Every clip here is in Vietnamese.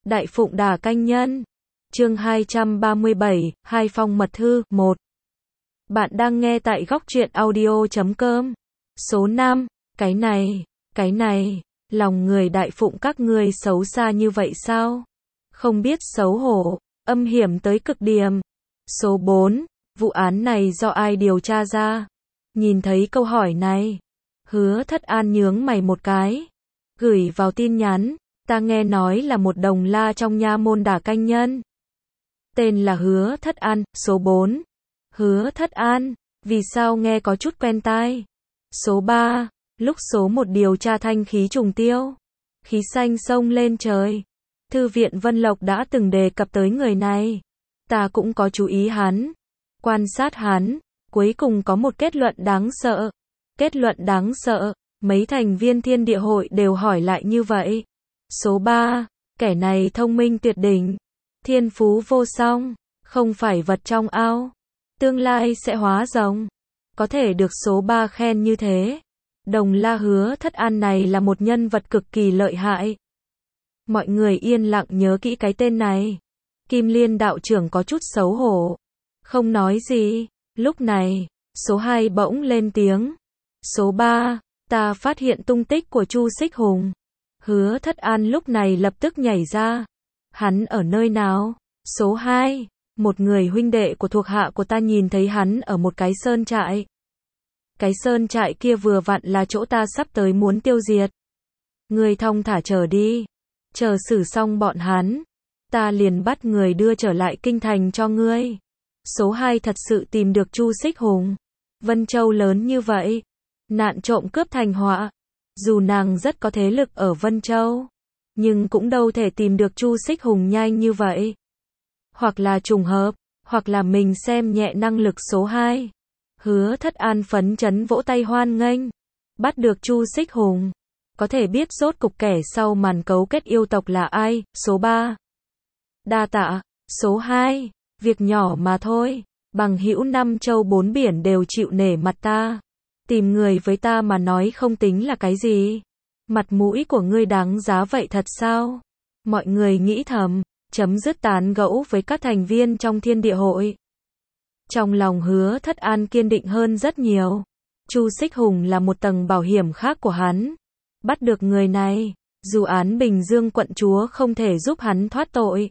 Đại Phụng Đà Canh Nhân. Chương 237, Hai Phong Mật Thư, 1. Bạn đang nghe tại góc truyện audio.com. Số 5, cái này, lòng người Đại Phụng các ngươi xấu xa như vậy sao? Không biết xấu hổ, âm hiểm tới cực điểm. Số 4, vụ án này do ai điều tra ra? Nhìn thấy câu hỏi này, Hứa Thất An nhướng mày một cái, gửi vào tin nhắn, ta nghe nói là một đồng la trong nha môn Đà Canh Nhân. Tên là Hứa Thất An. Số 4. Hứa Thất An, vì sao nghe có chút quen tai? Số 3. Lúc số 1 điều tra thanh khí trùng tiêu, khí xanh sông lên trời, Thư viện Vân Lộc đã từng đề cập tới người này. Ta cũng có chú ý hắn, quan sát hắn, cuối cùng có một kết luận đáng sợ. Kết luận đáng sợ, mấy thành viên Thiên Địa Hội đều hỏi lại như vậy. Số 3. Kẻ này thông minh tuyệt đỉnh, thiên phú vô song, không phải vật trong ao, tương lai sẽ hóa rồng. Có thể được số 3 khen như thế, đồng la Hứa Thất An này là một nhân vật cực kỳ lợi hại. Mọi người yên lặng nhớ kỹ cái tên này. Kim Liên đạo trưởng có chút xấu hổ, không nói gì. Lúc này, số 2 bỗng lên tiếng. Số 3, ta phát hiện tung tích của Chu Xích Hùng. Hứa Thất An lúc này lập tức nhảy ra. Hắn ở nơi nào? Số 2, một người huynh đệ của thuộc hạ của ta nhìn thấy hắn ở một cái sơn trại. Cái sơn trại kia vừa vặn là chỗ ta sắp tới muốn tiêu diệt. Ngươi thong thả chờ đi, chờ xử xong bọn hắn, ta liền bắt người đưa trở lại kinh thành cho ngươi. Số 2 thật sự tìm được Chu Xích Hùng. Vân Châu lớn như vậy, nạn trộm cướp thành họa. Dù nàng rất có thế lực ở Vân Châu, nhưng cũng đâu thể tìm được Chu Xích Hùng nhanh như vậy. Hoặc là trùng hợp, hoặc là mình xem nhẹ năng lực số 2. Hứa Thất An phấn chấn vỗ tay hoan nghênh. Bắt được Chu Xích Hùng, có thể biết rốt cục kẻ sau màn cấu kết yêu tộc là ai. Số 3. Đa tạ. Số 2. Việc nhỏ mà thôi, bằng hữu 5 châu 4 biển đều chịu nể mặt ta. Tìm người với ta mà nói không tính là cái gì. Mặt mũi của ngươi đáng giá vậy thật sao? Mọi người nghĩ thầm, chấm dứt tán gẫu với các thành viên trong Thiên Địa Hội. Trong lòng Hứa Thất An kiên định hơn rất nhiều. Chu Xích Hùng là một tầng bảo hiểm khác của hắn. Bắt được người này, dù án Bình Dương quận chúa không thể giúp hắn thoát tội,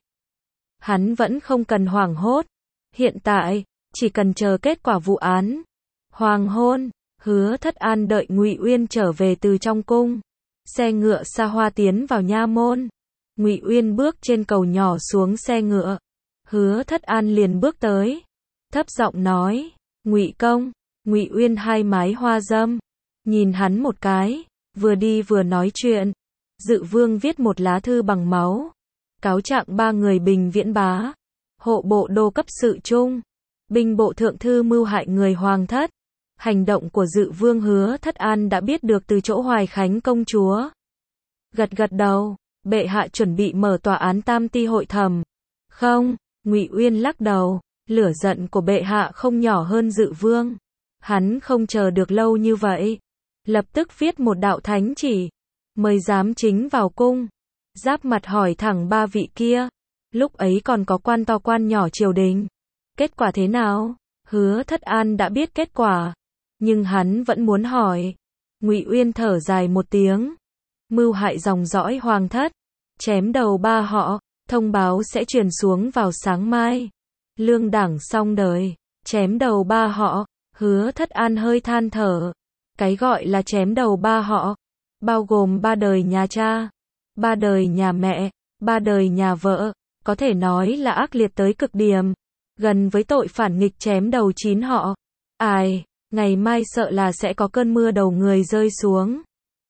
hắn vẫn không cần hoảng hốt. Hiện tại, chỉ cần chờ kết quả vụ án. Hoàng hôn, Hứa Thất An đợi Ngụy Uyên trở về từ trong cung. Xe ngựa xa hoa tiến vào nha môn. Ngụy Uyên bước trên cầu nhỏ xuống xe ngựa. Hứa Thất An liền bước tới, thấp giọng nói, Ngụy công. Ngụy Uyên hai mái hoa dâm, nhìn hắn một cái, vừa đi vừa nói chuyện. Dự vương viết một lá thư bằng máu, cáo trạng 3 người Bình Viễn Bá, hộ bộ đô cấp sự trung, binh bộ thượng thư mưu hại người hoàng thất. Hành động của Dự vương Hứa Thất An đã biết được từ chỗ Hoài Khánh công chúa. Gật gật đầu, bệ hạ chuẩn bị mở tòa án tam ti hội thẩm. Không, Ngụy Uyên lắc đầu, lửa giận của bệ hạ không nhỏ hơn Dự vương. Hắn không chờ được lâu như vậy, lập tức viết một đạo thánh chỉ, mời giám chính vào cung. Giáp mặt hỏi thẳng 3 vị kia, lúc ấy còn có quan to quan nhỏ triều đình. Kết quả thế nào? Hứa Thất An đã biết kết quả, nhưng hắn vẫn muốn hỏi. Ngụy Uyên thở dài một tiếng, mưu hại dòng dõi hoàng thất, chém đầu 3 họ, thông báo sẽ truyền xuống vào sáng mai. Lương đảng xong đời, chém đầu 3 họ. Hứa Thất An hơi than thở. Cái gọi là chém đầu 3 họ, bao gồm 3 đời nhà cha, 3 đời nhà mẹ, 3 đời nhà vợ, có thể nói là ác liệt tới cực điểm, gần với tội phản nghịch chém đầu 9 họ. Ai, ngày mai sợ là sẽ có cơn mưa đầu người rơi xuống.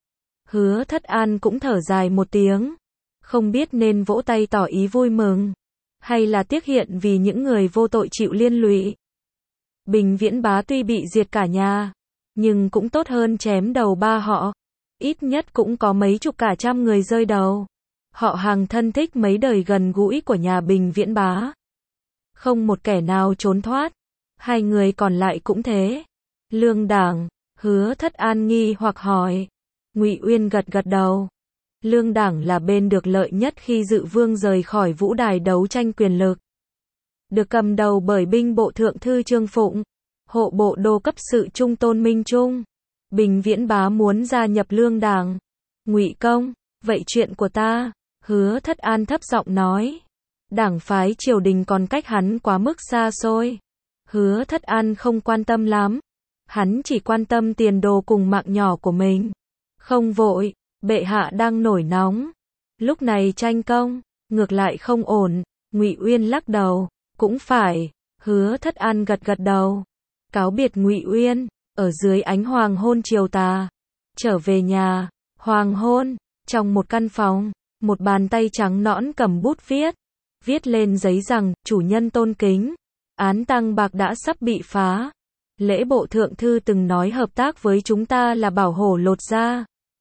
Hứa Thất An cũng thở dài một tiếng, không biết nên vỗ tay tỏ ý vui mừng, hay là tiếc hiện vì những người vô tội chịu liên lụy. Bình Viễn Bá tuy bị diệt cả nhà, nhưng cũng tốt hơn chém đầu 3 họ. Ít nhất cũng có mấy chục cả trăm người rơi đầu. Họ hàng thân thích mấy đời gần gũi của nhà Bình Viễn Bá, không một kẻ nào trốn thoát. 2 người còn lại cũng thế. Lương đảng, Hứa Thất An nghi hoặc hỏi. Ngụy Uyên gật gật đầu. Lương đảng là bên được lợi nhất khi Dự Vương rời khỏi vũ đài đấu tranh quyền lực. Được cầm đầu bởi binh bộ thượng thư Trương Phụng, hộ bộ đô cấp sự Trung Tôn Minh Trung. Bình Viễn Bá muốn gia nhập Lương đảng. Ngụy Công, vậy chuyện của ta? Hứa Thất An thấp giọng nói. Đảng phái triều đình còn cách hắn quá mức xa xôi. Hứa Thất An không quan tâm lắm. Hắn chỉ quan tâm tiền đồ cùng mạng nhỏ của mình. Không vội, bệ hạ đang nổi nóng. Lúc này tranh công, ngược lại không ổn. Ngụy Uyên lắc đầu, cũng phải. Hứa Thất An gật gật đầu. Cáo biệt Ngụy Uyên, ở dưới ánh hoàng hôn chiều tà. Trở về nhà, hoàng hôn, trong một căn phòng, một bàn tay trắng nõn cầm bút viết. Viết lên giấy rằng, chủ nhân tôn kính. Án Tăng Bạc đã sắp bị phá. Lễ bộ thượng thư từng nói hợp tác với chúng ta là bảo hổ lột da.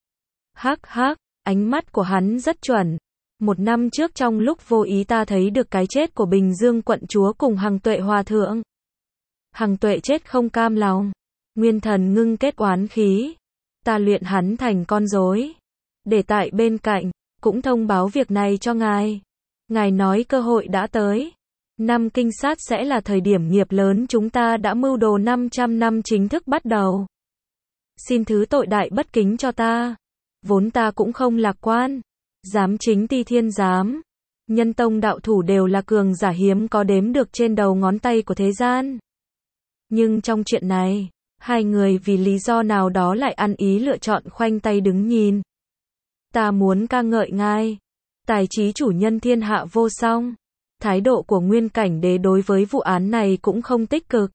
Hắc hắc, ánh mắt của hắn rất chuẩn. 1 năm trước trong lúc vô ý ta thấy được cái chết của Bình Dương quận chúa cùng Hằng Tuệ hòa thượng. Hằng Tuệ chết không cam lòng. Nguyên Thần ngưng kết oán khí. Ta luyện hắn thành con rối. Để tại bên cạnh, cũng thông báo việc này cho ngài. Ngài nói cơ hội đã tới. Năm Kinh Sát sẽ là thời điểm nghiệp lớn chúng ta đã mưu đồ 500 năm chính thức bắt đầu. Xin thứ tội đại bất kính cho ta. Vốn ta cũng không lạc quan. Giám chính Ti Thiên Giám, Nhân Tông đạo thủ đều là cường giả hiếm có đếm được trên đầu ngón tay của thế gian. Nhưng trong chuyện này, hai người vì lý do nào đó lại ăn ý lựa chọn khoanh tay đứng nhìn. Ta muốn ca ngợi ngài. Tài trí chủ nhân thiên hạ vô song. Thái độ của Nguyên Cảnh Đế đối với vụ án này cũng không tích cực.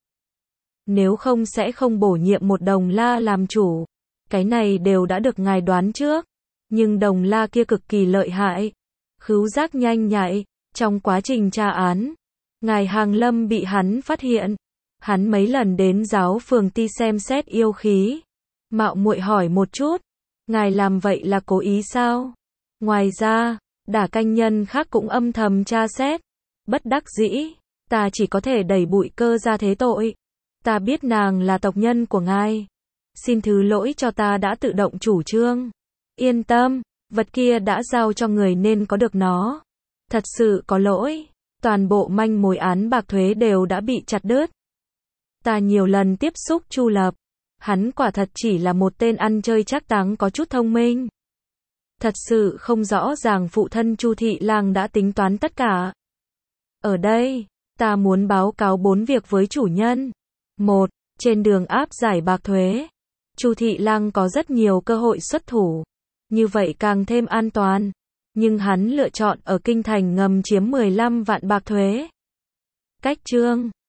Nếu không sẽ không bổ nhiệm một Đồng La làm chủ. Cái này đều đã được ngài đoán trước. Nhưng Đồng La kia cực kỳ lợi hại. Khứu giác nhanh nhạy. Trong quá trình tra án, ngài Hàng Lâm bị hắn phát hiện. Hắn mấy lần đến giáo phường Ti xem xét yêu khí. Mạo muội hỏi một chút. Ngài làm vậy là cố ý sao? Ngoài ra, Đả Canh nhân khác cũng âm thầm tra xét. Bất đắc dĩ, ta chỉ có thể đẩy Bụi Cơ ra thế tội. Ta biết nàng là tộc nhân của ngài. Xin thứ lỗi cho ta đã tự động chủ trương. Yên tâm, vật kia đã giao cho người nên có được nó. Thật sự có lỗi. Toàn bộ manh mối án bạc thuế đều đã bị chặt đứt. Ta nhiều lần tiếp xúc Chu Lập. Hắn quả thật chỉ là một tên ăn chơi trác táng có chút thông minh. Thật sự không rõ ràng phụ thân Chu Thị Lang đã tính toán tất cả. Ở đây, ta muốn báo cáo 4 việc với chủ nhân. 1. Trên đường áp giải bạc thuế, Chu Thị Lang có rất nhiều cơ hội xuất thủ. Như vậy càng thêm an toàn. Nhưng hắn lựa chọn ở kinh thành ngầm chiếm 15 vạn bạc thuế. Cách chương